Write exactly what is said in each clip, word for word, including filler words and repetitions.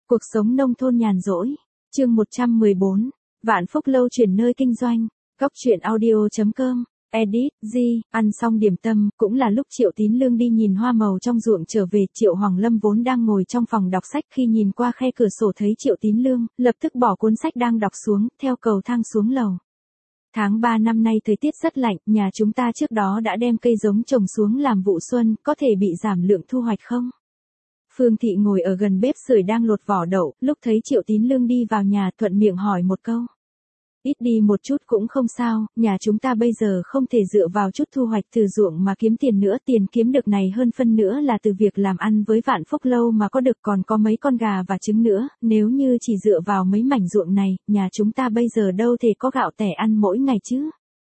Cuộc sống nông thôn nhàn rỗi. Chương một trăm mười bốn. Vạn Phúc Lâu chuyển nơi kinh doanh. Góc truyện audio chấm com. Edit, G, ăn xong điểm tâm, cũng là lúc Triệu Tín Lương đi nhìn hoa màu trong ruộng trở về. Triệu Hoàng Lâm vốn đang ngồi trong phòng đọc sách, khi nhìn qua khe cửa sổ thấy Triệu Tín Lương, lập tức bỏ cuốn sách đang đọc xuống, theo cầu thang xuống lầu. Tháng ba năm nay thời tiết rất lạnh, nhà chúng ta trước đó đã đem cây giống trồng xuống làm vụ xuân, có thể bị giảm lượng thu hoạch không? Phương Thị ngồi ở gần bếp sưởi đang lột vỏ đậu, lúc thấy Triệu Tín Lương đi vào nhà thuận miệng hỏi một câu. Ít đi một chút cũng không sao, nhà chúng ta bây giờ không thể dựa vào chút thu hoạch từ ruộng mà kiếm tiền nữa, tiền kiếm được này hơn phân nữa là từ việc làm ăn với Vạn Phúc Lâu mà có được, còn có mấy con gà và trứng nữa, nếu như chỉ dựa vào mấy mảnh ruộng này, nhà chúng ta bây giờ đâu thể có gạo tẻ ăn mỗi ngày chứ.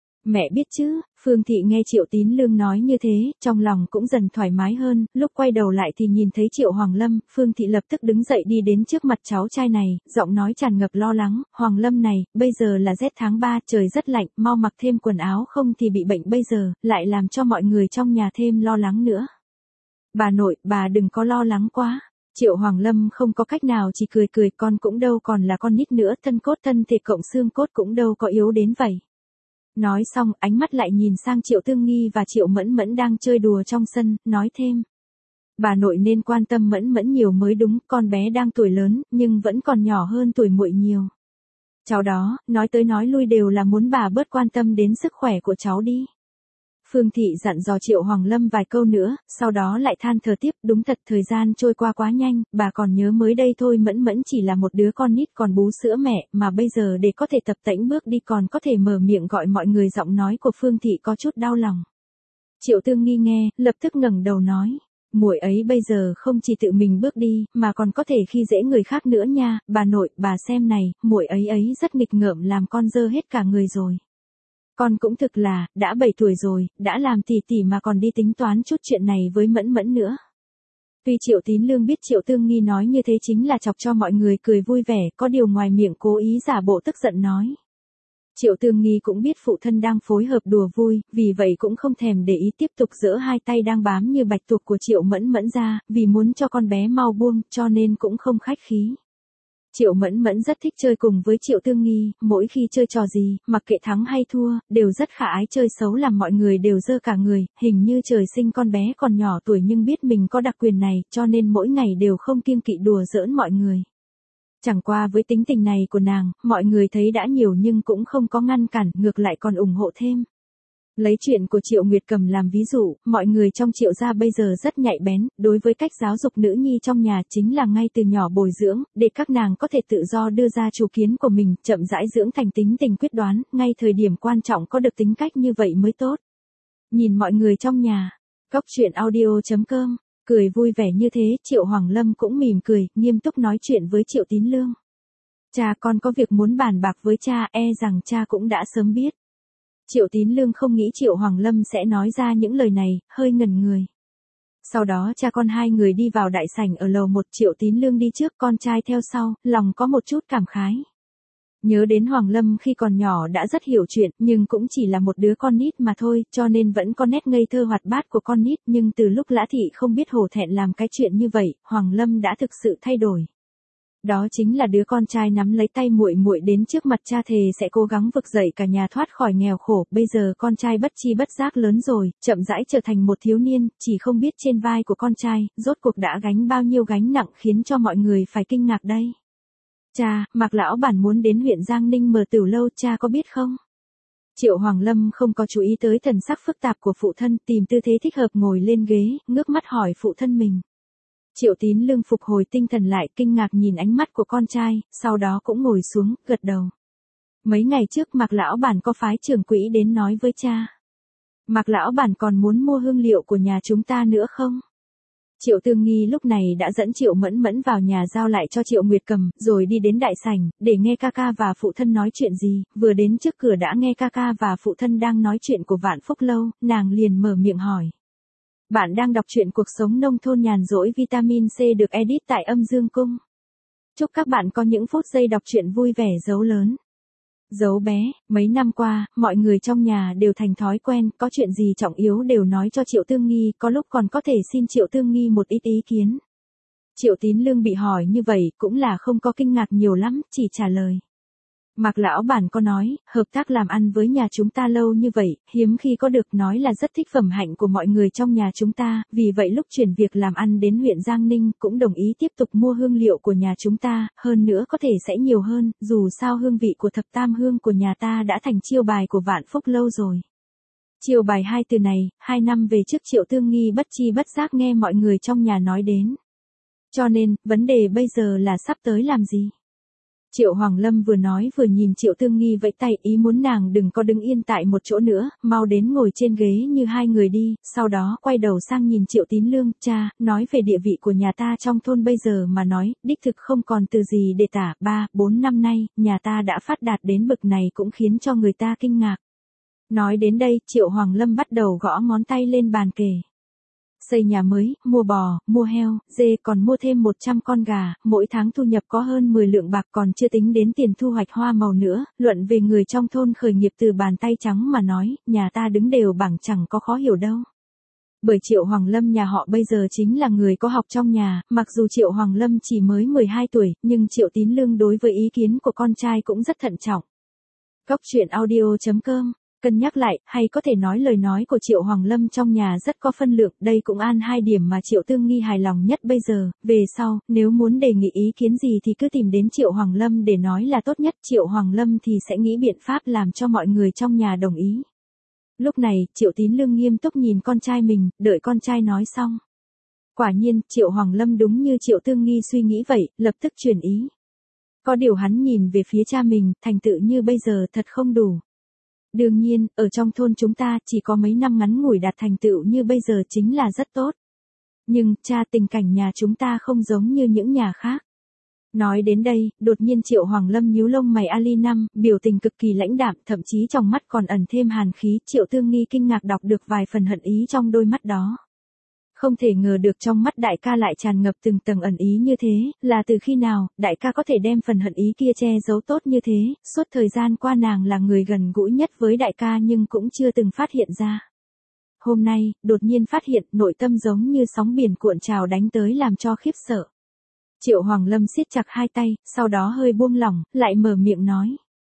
Mẹ biết chứ. Phương Thị nghe Triệu Tín Lương nói như thế, trong lòng cũng dần thoải mái hơn, lúc quay đầu lại thì nhìn thấy Triệu Hoàng Lâm, Phương Thị lập tức đứng dậy đi đến trước mặt cháu trai này, giọng nói tràn ngập lo lắng, Hoàng Lâm này, bây giờ là rét tháng ba, trời rất lạnh, mau mặc thêm quần áo không thì bị bệnh bây giờ, lại làm cho mọi người trong nhà thêm lo lắng nữa. Bà nội, bà đừng có lo lắng quá. Triệu Hoàng Lâm không có cách nào chỉ cười cười, con cũng đâu còn là con nít nữa, thân cốt thân thể cộng xương cốt cũng đâu có yếu đến vậy. Nói xong, ánh mắt lại nhìn sang Triệu Tương Nghi và Triệu Mẫn Mẫn đang chơi đùa trong sân, nói thêm. Bà nội nên quan tâm Mẫn Mẫn nhiều mới đúng, con bé đang tuổi lớn, nhưng vẫn còn nhỏ hơn tuổi muội nhiều. Cháu đó, nói tới nói lui đều là muốn bà bớt quan tâm đến sức khỏe của cháu đi. Phương Thị dặn dò Triệu Hoàng Lâm vài câu nữa, sau đó lại than thở tiếp, đúng thật thời gian trôi qua quá nhanh, bà còn nhớ mới đây thôi Mẫn Mẫn chỉ là một đứa con nít còn bú sữa mẹ, mà bây giờ để có thể tập tễnh bước đi còn có thể mở miệng gọi mọi người, giọng nói của Phương Thị có chút đau lòng. Triệu Tương Nghi nghe, lập tức ngẩng đầu nói, muội ấy bây giờ không chỉ tự mình bước đi, mà còn có thể khi dễ người khác nữa nha, bà nội, bà xem này, muội ấy ấy rất nghịch ngợm làm con dơ hết cả người rồi. Con cũng thực là, đã bảy tuổi rồi, đã làm tỷ tỷ mà còn đi tính toán chút chuyện này với Mẫn Mẫn nữa. Tuy Triệu Tín Lương biết Triệu Tương Nghi nói như thế chính là chọc cho mọi người cười vui vẻ, có điều ngoài miệng cố ý giả bộ tức giận nói. Triệu Tương Nghi cũng biết phụ thân đang phối hợp đùa vui, vì vậy cũng không thèm để ý, tiếp tục giở hai tay đang bám như bạch tuộc của Triệu Mẫn Mẫn ra, vì muốn cho con bé mau buông, cho nên cũng không khách khí. Triệu Mẫn Mẫn rất thích chơi cùng với Triệu Tương Nghi, mỗi khi chơi trò gì, mặc kệ thắng hay thua, đều rất khả ái, chơi xấu làm mọi người đều dơ cả người, hình như trời sinh con bé còn nhỏ tuổi nhưng biết mình có đặc quyền này, cho nên mỗi ngày đều không kiêng kỵ đùa giỡn mọi người. Chẳng qua với tính tình này của nàng, mọi người thấy đã nhiều nhưng cũng không có ngăn cản, ngược lại còn ủng hộ thêm. Lấy chuyện của Triệu Nguyệt Cầm làm ví dụ, mọi người trong Triệu gia bây giờ rất nhạy bén, đối với cách giáo dục nữ nhi trong nhà chính là ngay từ nhỏ bồi dưỡng, để các nàng có thể tự do đưa ra chủ kiến của mình, chậm rãi dưỡng thành tính tình quyết đoán, ngay thời điểm quan trọng có được tính cách như vậy mới tốt. Nhìn mọi người trong nhà, góc truyện audio chấm com, cười vui vẻ như thế, Triệu Hoàng Lâm cũng mỉm cười, nghiêm túc nói chuyện với Triệu Tín Lương. Cha, con có việc muốn bàn bạc với cha, e rằng cha cũng đã sớm biết. Triệu Tín Lương không nghĩ Triệu Hoàng Lâm sẽ nói ra những lời này, hơi ngẩn người. Sau đó cha con hai người đi vào đại sảnh ở lầu một, Triệu Tín Lương đi trước, con trai theo sau, lòng có một chút cảm khái. Nhớ đến Hoàng Lâm khi còn nhỏ đã rất hiểu chuyện, nhưng cũng chỉ là một đứa con nít mà thôi, cho nên vẫn có nét ngây thơ hoạt bát của con nít, nhưng từ lúc Lã Thị không biết hổ thẹn làm cái chuyện như vậy, Hoàng Lâm đã thực sự thay đổi. Đó chính là đứa con trai nắm lấy tay muội muội đến trước mặt cha thề sẽ cố gắng vực dậy cả nhà thoát khỏi nghèo khổ, bây giờ con trai bất chi bất giác lớn rồi, chậm rãi trở thành một thiếu niên, chỉ không biết trên vai của con trai, rốt cuộc đã gánh bao nhiêu gánh nặng khiến cho mọi người phải kinh ngạc đây. Cha, Mạc lão bản muốn đến huyện Giang Ninh mở tửu lâu, cha có biết không? Triệu Hoàng Lâm không có chú ý tới thần sắc phức tạp của phụ thân, tìm tư thế thích hợp ngồi lên ghế, ngước mắt hỏi phụ thân mình. Triệu Tín Lương phục hồi tinh thần lại, kinh ngạc nhìn ánh mắt của con trai, sau đó cũng ngồi xuống, gật đầu. Mấy ngày trước Mạc lão bản có phái trưởng quỹ đến nói với cha. Mạc lão bản còn muốn mua hương liệu của nhà chúng ta nữa không? Triệu Tương Nghi lúc này đã dẫn Triệu Mẫn Mẫn vào nhà giao lại cho Triệu Nguyệt Cầm, rồi đi đến đại sảnh, để nghe ca ca và phụ thân nói chuyện gì, vừa đến trước cửa đã nghe ca ca và phụ thân đang nói chuyện của Vạn Phúc Lâu, nàng liền mở miệng hỏi. Bạn đang đọc truyện cuộc sống nông thôn nhàn rỗi vitamin C được edit tại Âm Dương Cung. Chúc các bạn có những phút giây đọc truyện vui vẻ dấu lớn. Dấu bé, mấy năm qua, mọi người trong nhà đều thành thói quen, có chuyện gì trọng yếu đều nói cho Triệu Tương Nghi, có lúc còn có thể xin Triệu Tương Nghi một ít ý kiến. Triệu Tín Lương bị hỏi như vậy cũng là không có kinh ngạc nhiều lắm, chỉ trả lời. Mạc lão bản có nói, hợp tác làm ăn với nhà chúng ta lâu như vậy, hiếm khi có được nói là rất thích phẩm hạnh của mọi người trong nhà chúng ta, vì vậy lúc chuyển việc làm ăn đến huyện Giang Ninh cũng đồng ý tiếp tục mua hương liệu của nhà chúng ta, hơn nữa có thể sẽ nhiều hơn, dù sao hương vị của thập tam hương của nhà ta đã thành chiêu bài của Vạn Phúc lâu rồi. Chiêu bài hai từ này, hai năm về trước Triệu Tương Nghi bất chi bất giác nghe mọi người trong nhà nói đến. Cho nên, vấn đề bây giờ là sắp tới làm gì? Triệu Hoàng Lâm vừa nói vừa nhìn Triệu Tương Nghi vẫy tay ý muốn nàng đừng có đứng yên tại một chỗ nữa, mau đến ngồi trên ghế như hai người đi, sau đó quay đầu sang nhìn Triệu Tín Lương, cha, nói về địa vị của nhà ta trong thôn bây giờ mà nói, đích thực không còn từ gì để tả, ba, bốn năm nay, nhà ta đã phát đạt đến bậc này cũng khiến cho người ta kinh ngạc. Nói đến đây, Triệu Hoàng Lâm bắt đầu gõ ngón tay lên bàn kề. Xây nhà mới, mua bò, mua heo, dê còn mua thêm một trăm con gà, mỗi tháng thu nhập có hơn mười lượng bạc còn chưa tính đến tiền thu hoạch hoa màu nữa, luận về người trong thôn khởi nghiệp từ bàn tay trắng mà nói, nhà ta đứng đều bảng chẳng có khó hiểu đâu. Bởi Triệu Hoàng Lâm nhà họ bây giờ chính là người có học trong nhà, mặc dù Triệu Hoàng Lâm chỉ mới mười hai tuổi, nhưng Triệu Tín Lương đối với ý kiến của con trai cũng rất thận trọng. Cốc truyện audio chấm com Cân nhắc lại, hay có thể nói lời nói của Triệu Hoàng Lâm trong nhà rất có phân lượng, đây cũng an hai điểm mà Triệu Tương Nghi hài lòng nhất bây giờ, về sau, nếu muốn đề nghị ý kiến gì thì cứ tìm đến Triệu Hoàng Lâm để nói là tốt nhất, Triệu Hoàng Lâm thì sẽ nghĩ biện pháp làm cho mọi người trong nhà đồng ý. Lúc này, Triệu Tín Lương nghiêm túc nhìn con trai mình, đợi con trai nói xong. Quả nhiên, Triệu Hoàng Lâm đúng như Triệu Tương Nghi suy nghĩ vậy, lập tức chuyển ý. Có điều hắn nhìn về phía cha mình, thành tựu như bây giờ thật không đủ. Đương nhiên, ở trong thôn chúng ta chỉ có mấy năm ngắn ngủi đạt thành tựu như bây giờ chính là rất tốt. Nhưng, cha tình cảnh nhà chúng ta không giống như những nhà khác. Nói đến đây, đột nhiên Triệu Hoàng Lâm nhíu lông mày Ali năm, biểu tình cực kỳ lãnh đạm, thậm chí trong mắt còn ẩn thêm hàn khí, Triệu Tương Nghi kinh ngạc đọc được vài phần hận ý trong đôi mắt đó. Không thể ngờ được trong mắt đại ca lại tràn ngập từng tầng ẩn ý như thế, là từ khi nào, đại ca có thể đem phần hận ý kia che giấu tốt như thế, suốt thời gian qua nàng là người gần gũi nhất với đại ca nhưng cũng chưa từng phát hiện ra. Hôm nay, đột nhiên phát hiện nội tâm giống như sóng biển cuộn trào đánh tới làm cho khiếp sợ. Triệu Hoàng Lâm siết chặt hai tay, sau đó hơi buông lỏng, lại mở miệng nói.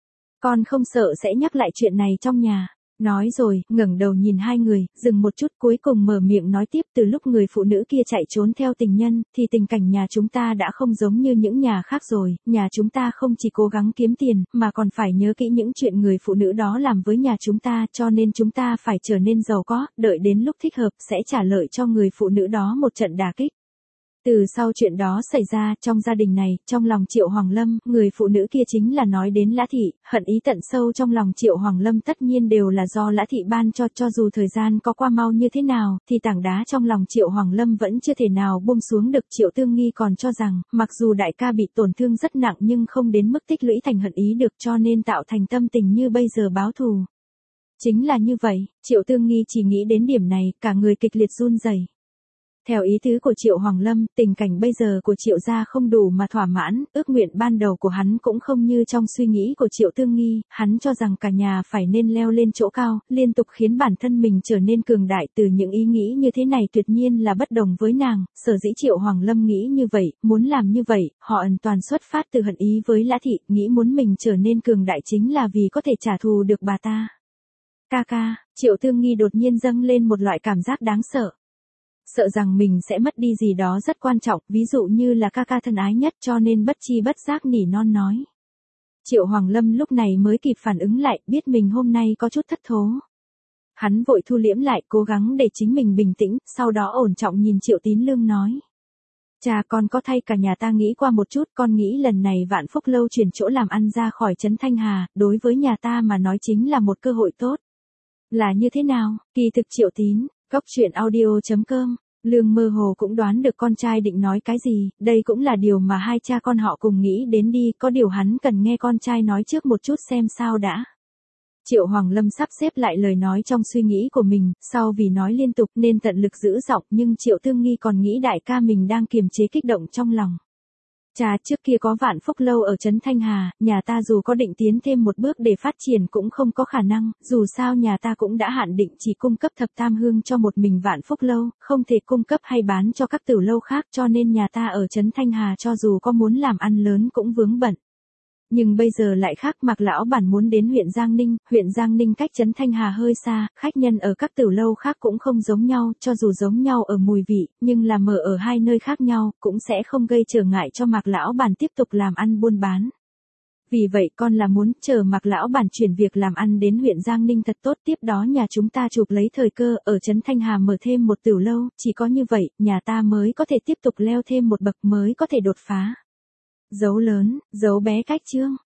Con không sợ sẽ nhắc lại chuyện này trong nhà. Nói rồi, ngẩng đầu nhìn hai người, dừng một chút cuối cùng mở miệng nói tiếp từ lúc người phụ nữ kia chạy trốn theo tình nhân, thì tình cảnh nhà chúng ta đã không giống như những nhà khác rồi, nhà chúng ta không chỉ cố gắng kiếm tiền, mà còn phải nhớ kỹ những chuyện người phụ nữ đó làm với nhà chúng ta, cho nên chúng ta phải trở nên giàu có, đợi đến lúc thích hợp sẽ trả lợi cho người phụ nữ đó một trận đả kích. Từ sau chuyện đó xảy ra trong gia đình này, trong lòng Triệu Hoàng Lâm, người phụ nữ kia chính là nói đến Lã Thị, hận ý tận sâu trong lòng Triệu Hoàng Lâm tất nhiên đều là do Lã Thị ban cho, cho dù thời gian có qua mau như thế nào, thì tảng đá trong lòng Triệu Hoàng Lâm vẫn chưa thể nào buông xuống được. Triệu Tương Nghi còn cho rằng, mặc dù đại ca bị tổn thương rất nặng nhưng không đến mức tích lũy thành hận ý được cho nên tạo thành tâm tình như bây giờ báo thù. Chính là như vậy, Triệu Tương Nghi chỉ nghĩ đến điểm này, cả người kịch liệt run rẩy. Theo ý tứ của Triệu Hoàng Lâm, tình cảnh bây giờ của Triệu gia không đủ mà thỏa mãn, ước nguyện ban đầu của hắn cũng không như trong suy nghĩ của Triệu Tương Nghi, hắn cho rằng cả nhà phải nên leo lên chỗ cao, liên tục khiến bản thân mình trở nên cường đại. Từ những ý nghĩ như thế này tuyệt nhiên là bất đồng với nàng, sở dĩ Triệu Hoàng Lâm nghĩ như vậy, muốn làm như vậy, họ hoàn toàn xuất phát từ hận ý với Lã Thị, nghĩ muốn mình trở nên cường đại chính là vì có thể trả thù được bà ta. Ca ca, Triệu Tương Nghi đột nhiên dâng lên một loại cảm giác đáng sợ. Sợ rằng mình sẽ mất đi gì đó rất quan trọng, ví dụ như là ca ca thân ái nhất, cho nên bất chi bất giác nỉ non nói. Triệu Hoàng Lâm lúc này mới kịp phản ứng lại, biết mình hôm nay có chút thất thố. Hắn vội thu liễm lại, cố gắng để chính mình bình tĩnh, sau đó ổn trọng nhìn Triệu Tín Lương nói. Cha, con có thay cả nhà ta nghĩ qua một chút, con nghĩ lần này Vạn Phúc Lâu chuyển chỗ làm ăn ra khỏi trấn Thanh Hà, đối với nhà ta mà nói chính là một cơ hội tốt. Là như thế nào? Kỳ thực Triệu Tín, Cốc truyện audio chấm com Lương mơ hồ cũng đoán được con trai định nói cái gì, đây cũng là điều mà hai cha con họ cùng nghĩ đến đi, có điều hắn cần nghe con trai nói trước một chút xem sao đã. Triệu Hoàng Lâm sắp xếp lại lời nói trong suy nghĩ của mình, sau vì nói liên tục nên tận lực giữ giọng, nhưng Triệu Tương Nghi còn nghĩ đại ca mình đang kiềm chế kích động trong lòng. Cha, trước kia có Vạn Phúc Lâu ở Trấn Thanh Hà, nhà ta dù có định tiến thêm một bước để phát triển cũng không có khả năng, dù sao nhà ta cũng đã hạn định chỉ cung cấp thập tam hương cho một mình Vạn Phúc Lâu, không thể cung cấp hay bán cho các tử lâu khác, cho nên nhà ta ở Trấn Thanh Hà cho dù có muốn làm ăn lớn cũng vướng bận. Nhưng bây giờ lại khác, Mạc lão bản muốn đến huyện Giang Ninh, huyện Giang Ninh cách Trấn Thanh Hà hơi xa, khách nhân ở các tử lâu khác cũng không giống nhau, cho dù giống nhau ở mùi vị, nhưng là mở ở hai nơi khác nhau, cũng sẽ không gây trở ngại cho Mạc lão bản tiếp tục làm ăn buôn bán. Vì vậy con là muốn chờ Mạc lão bản chuyển việc làm ăn đến huyện Giang Ninh thật tốt, tiếp đó nhà chúng ta chụp lấy thời cơ ở Trấn Thanh Hà mở thêm một tử lâu, chỉ có như vậy, nhà ta mới có thể tiếp tục leo thêm một bậc, mới có thể đột phá. Dấu lớn, dấu bé cách chương.